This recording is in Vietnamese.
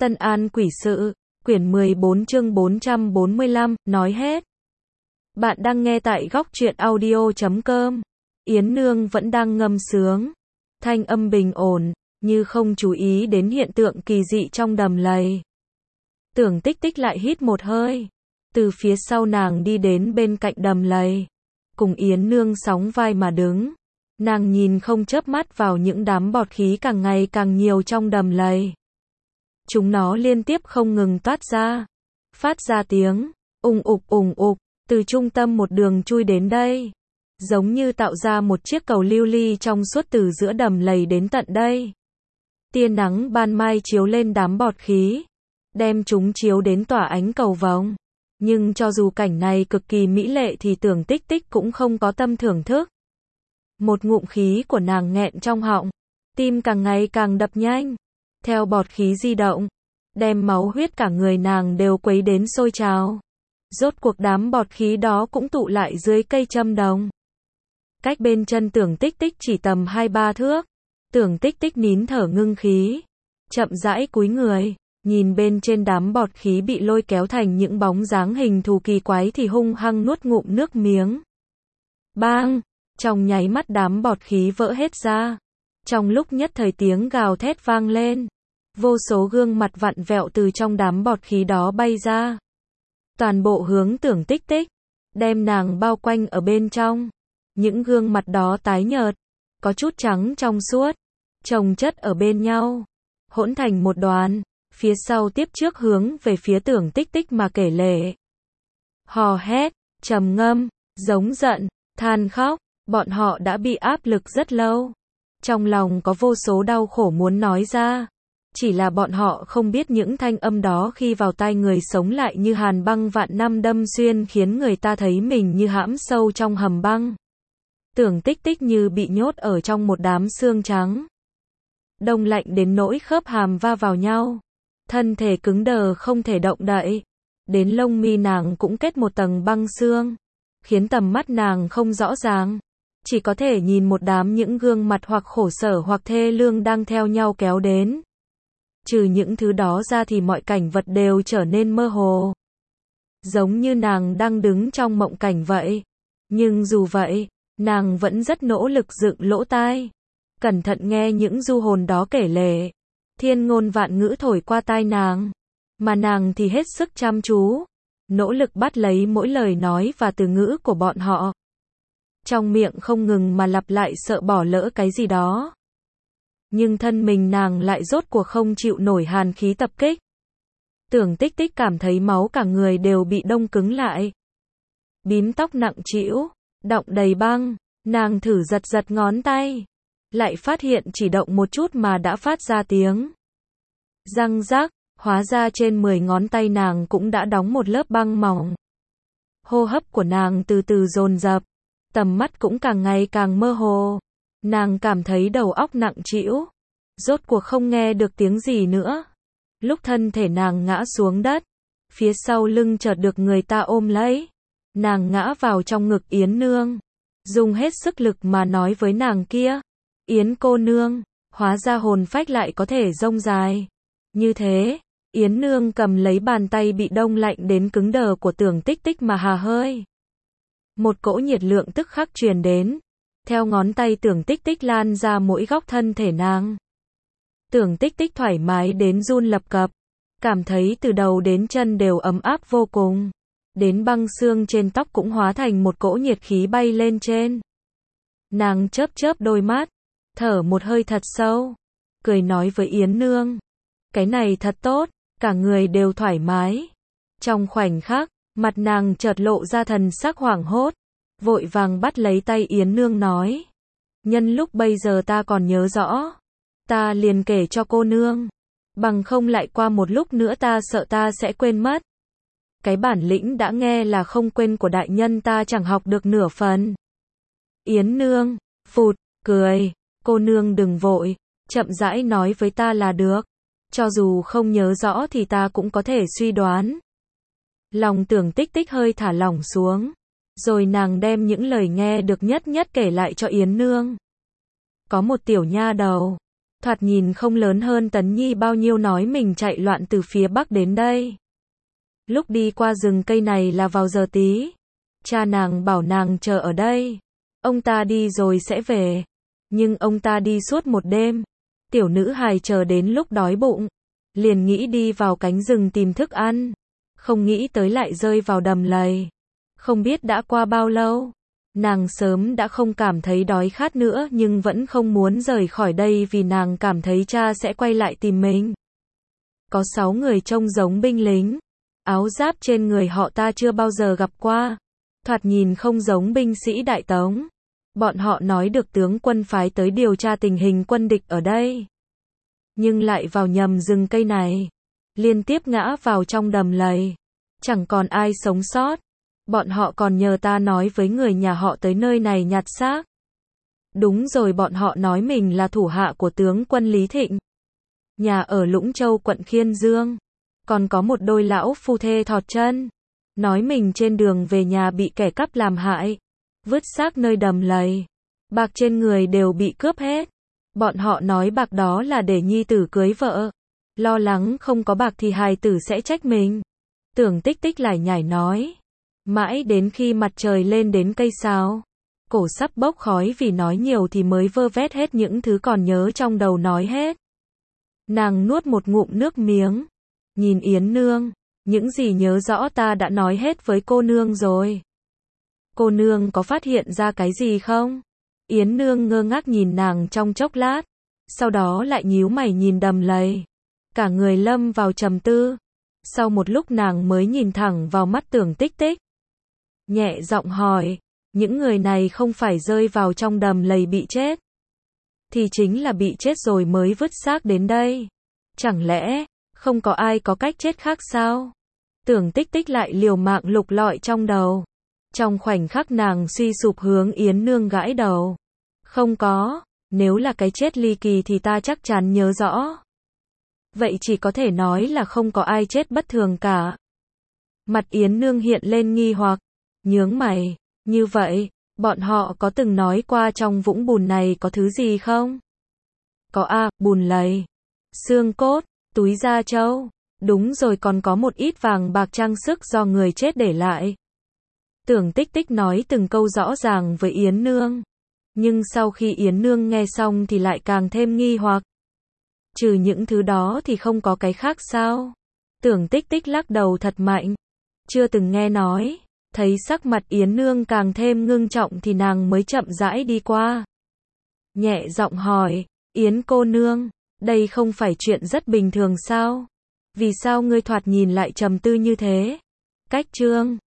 Tân An Quỷ Sự, quyển 14 chương 445, nói hết. Bạn đang nghe tại góc truyện audio.com. Yến Nương vẫn đang ngâm sướng. Thanh âm bình ổn, như không chú ý đến hiện tượng kỳ dị trong đầm lầy. Tưởng Tích Tích lại hít một hơi. Từ phía sau nàng đi đến bên cạnh đầm lầy. Cùng Yến Nương sóng vai mà đứng. Nàng nhìn không chớp mắt vào những đám bọt khí càng ngày càng nhiều trong đầm lầy. Chúng nó liên tiếp không ngừng toát ra. Phát ra tiếng ùng ục, từ trung tâm một đường chui đến đây. Giống như tạo ra một chiếc cầu lưu ly trong suốt từ giữa đầm lầy đến tận đây. Tia nắng ban mai chiếu lên đám bọt khí. Đem chúng chiếu đến tỏa ánh cầu vồng. Nhưng cho dù cảnh này cực kỳ mỹ lệ thì Tưởng Tích Tích cũng không có tâm thưởng thức. Một ngụm khí của nàng nghẹn trong họng. Tim càng ngày càng đập nhanh. Theo bọt khí di động, đem máu huyết cả người nàng đều quấy đến sôi trào. Rốt cuộc đám bọt khí đó cũng tụ lại dưới cây châm đồng. Cách bên chân Tưởng Tích Tích chỉ tầm 2-3 thước. Tưởng Tích Tích nín thở ngưng khí. Chậm rãi cúi người, nhìn bên trên đám bọt khí bị lôi kéo thành những bóng dáng hình thù kỳ quái thì hung hăng nuốt ngụm nước miếng. Bang! Trong nháy mắt đám bọt khí vỡ hết ra. Trong lúc nhất thời tiếng gào thét vang lên. Vô số gương mặt vặn vẹo từ trong đám bọt khí đó bay ra. Toàn bộ hướng Tưởng Tích Tích. Đem nàng bao quanh ở bên trong. Những gương mặt đó tái nhợt. Có chút trắng trong suốt. Chồng chất ở bên nhau. Hỗn thành một đoàn. Phía sau tiếp trước hướng về phía Tưởng Tích Tích mà kể lể. Hò hét, trầm ngâm, giống giận, than khóc. Bọn họ đã bị áp lực rất lâu. Trong lòng có vô số đau khổ muốn nói ra. Chỉ là bọn họ không biết những thanh âm đó khi vào tai người sống lại như hàn băng vạn năm đâm xuyên khiến người ta thấy mình như hãm sâu trong hầm băng. Tưởng Tích Tích như bị nhốt ở trong một đám xương trắng. Đông lạnh đến nỗi khớp hàm va vào nhau. Thân thể cứng đờ không thể động đậy. Đến lông mi nàng cũng kết một tầng băng xương. Khiến tầm mắt nàng không rõ ràng. Chỉ có thể nhìn một đám những gương mặt hoặc khổ sở hoặc thê lương đang theo nhau kéo đến. Trừ những thứ đó ra thì mọi cảnh vật đều trở nên mơ hồ. Giống như nàng đang đứng trong mộng cảnh vậy. Nhưng dù vậy, nàng vẫn rất nỗ lực dựng lỗ tai. Cẩn thận nghe những du hồn đó kể lể. Thiên ngôn vạn ngữ thổi qua tai nàng. Mà nàng thì hết sức chăm chú. Nỗ lực bắt lấy mỗi lời nói và từ ngữ của bọn họ. Trong miệng không ngừng mà lặp lại sợ bỏ lỡ cái gì đó. Nhưng thân mình nàng lại rốt cuộc không chịu nổi hàn khí tập kích. Tưởng Tích Tích cảm thấy máu cả người đều bị đông cứng lại. Bím tóc nặng trĩu, đọng đầy băng, nàng thử giật giật ngón tay. Lại phát hiện chỉ động một chút mà đã phát ra tiếng. Răng rác, hóa ra trên 10 ngón tay nàng cũng đã đóng một lớp băng mỏng. Hô hấp của nàng từ từ dồn dập. Tầm mắt cũng càng ngày càng mơ hồ. Nàng cảm thấy đầu óc nặng trĩu. Rốt cuộc không nghe được tiếng gì nữa. Lúc thân thể nàng ngã xuống đất. Phía sau lưng chợt được người ta ôm lấy. Nàng ngã vào trong ngực Yến Nương. Dùng hết sức lực mà nói với nàng kia. Yến cô nương, hóa ra hồn phách lại có thể rông dài. Như thế, Yến Nương cầm lấy bàn tay bị đông lạnh đến cứng đờ của Tưởng Tích Tích mà hà hơi. Một cỗ nhiệt lượng tức khắc truyền đến. Theo ngón tay Tưởng Tích Tích lan ra mỗi góc thân thể nàng. Tưởng Tích Tích thoải mái đến run lập cập. Cảm thấy từ đầu đến chân đều ấm áp vô cùng. Đến băng xương trên tóc cũng hóa thành một cỗ nhiệt khí bay lên trên. Nàng chớp chớp đôi mắt. Thở một hơi thật sâu. Cười nói với Yến Nương. Cái này thật tốt. Cả người đều thoải mái. Trong khoảnh khắc, mặt nàng chợt lộ ra thần sắc hoảng hốt. Vội vàng bắt lấy tay Yến Nương nói. Nhân lúc bây giờ ta còn nhớ rõ. Ta liền kể cho cô nương. Bằng không lại qua một lúc nữa ta sợ ta sẽ quên mất. Cái bản lĩnh đã nghe là không quên của đại nhân ta chẳng học được nửa phần. Yến Nương, phụt, cười. Cô nương đừng vội. Chậm rãi nói với ta là được. Cho dù không nhớ rõ thì ta cũng có thể suy đoán. Lòng Tưởng Tích Tích hơi thả lỏng xuống. Rồi nàng đem những lời nghe được nhất nhất kể lại cho Yến Nương. Có một tiểu nha đầu. thoạt nhìn không lớn hơn Tấn Nhi bao nhiêu, nói mình chạy loạn từ phía Bắc đến đây. Lúc đi qua rừng cây này là vào giờ tí. Cha nàng bảo nàng chờ ở đây. Ông ta đi rồi sẽ về. Nhưng ông ta đi suốt một đêm. Tiểu nữ hài chờ đến lúc đói bụng. Liền nghĩ đi vào cánh rừng tìm thức ăn. Không nghĩ tới lại rơi vào đầm lầy. Không biết đã qua bao lâu. Nàng sớm đã không cảm thấy đói khát nữa nhưng vẫn không muốn rời khỏi đây vì nàng cảm thấy cha sẽ quay lại tìm mình. Có 6 người trông giống binh lính. Áo giáp trên người họ ta chưa bao giờ gặp qua. Thoạt nhìn không giống binh sĩ Đại Tống. Bọn họ nói được tướng quân phái tới điều tra tình hình quân địch ở đây. Nhưng lại vào nhầm rừng cây này. Liên tiếp ngã vào trong đầm lầy. Chẳng còn ai sống sót. Bọn họ còn nhờ ta nói với người nhà họ tới nơi này nhặt xác. Đúng rồi, bọn họ nói mình là thủ hạ của tướng quân Lý Thịnh. Nhà ở Lũng Châu quận Khiên Dương. Còn có một đôi lão phu thê thọt chân. Nói mình trên đường về nhà bị kẻ cắp làm hại. Vứt xác nơi đầm lầy. Bạc trên người đều bị cướp hết. Bọn họ nói bạc đó là để nhi tử cưới vợ. Lo lắng không có bạc thì hài tử sẽ trách mình. Tưởng Tích Tích lải nhải nói. Mãi đến khi mặt trời lên đến cây sáo. Cổ sắp bốc khói vì nói nhiều thì mới vơ vét hết những thứ còn nhớ trong đầu nói hết. Nàng nuốt một ngụm nước miếng. Nhìn Yến Nương. Những gì nhớ rõ ta đã nói hết với cô nương rồi. Cô nương có phát hiện ra cái gì không? Yến Nương ngơ ngác nhìn nàng trong chốc lát. Sau đó lại nhíu mày nhìn đầm lầy. Cả người lâm vào trầm tư. Sau một lúc nàng mới nhìn thẳng vào mắt Tưởng Tích Tích. Nhẹ giọng hỏi. Những người này không phải rơi vào trong đầm lầy bị chết. Thì chính là bị chết rồi mới vứt xác đến đây. Chẳng lẽ không có ai có cách chết khác sao? Tưởng Tích Tích lại liều mạng lục lọi trong đầu. Trong khoảnh khắc nàng suy sụp hướng Yến Nương gãi đầu. Không có, nếu là cái chết ly kỳ thì ta chắc chắn nhớ rõ. Vậy chỉ có thể nói là không có ai chết bất thường cả. Mặt Yến Nương hiện lên nghi hoặc, nhướng mày, như vậy, bọn họ có từng nói qua trong vũng bùn này có thứ gì không? Có bùn lầy, xương cốt, túi da trâu, đúng rồi còn có một ít vàng bạc trang sức do người chết để lại. Tưởng Tích Tích nói từng câu rõ ràng với Yến Nương. Nhưng sau khi Yến Nương nghe xong thì lại càng thêm nghi hoặc. Trừ những thứ đó thì không có cái khác sao? Tưởng Tích Tích lắc đầu thật mạnh. Chưa từng nghe nói. Thấy sắc mặt Yến Nương càng thêm ngưng trọng thì nàng mới chậm rãi đi qua. Nhẹ giọng hỏi, Yến cô nương, đây không phải chuyện rất bình thường sao? Vì sao ngươi thoạt nhìn lại trầm tư như thế? Cách chương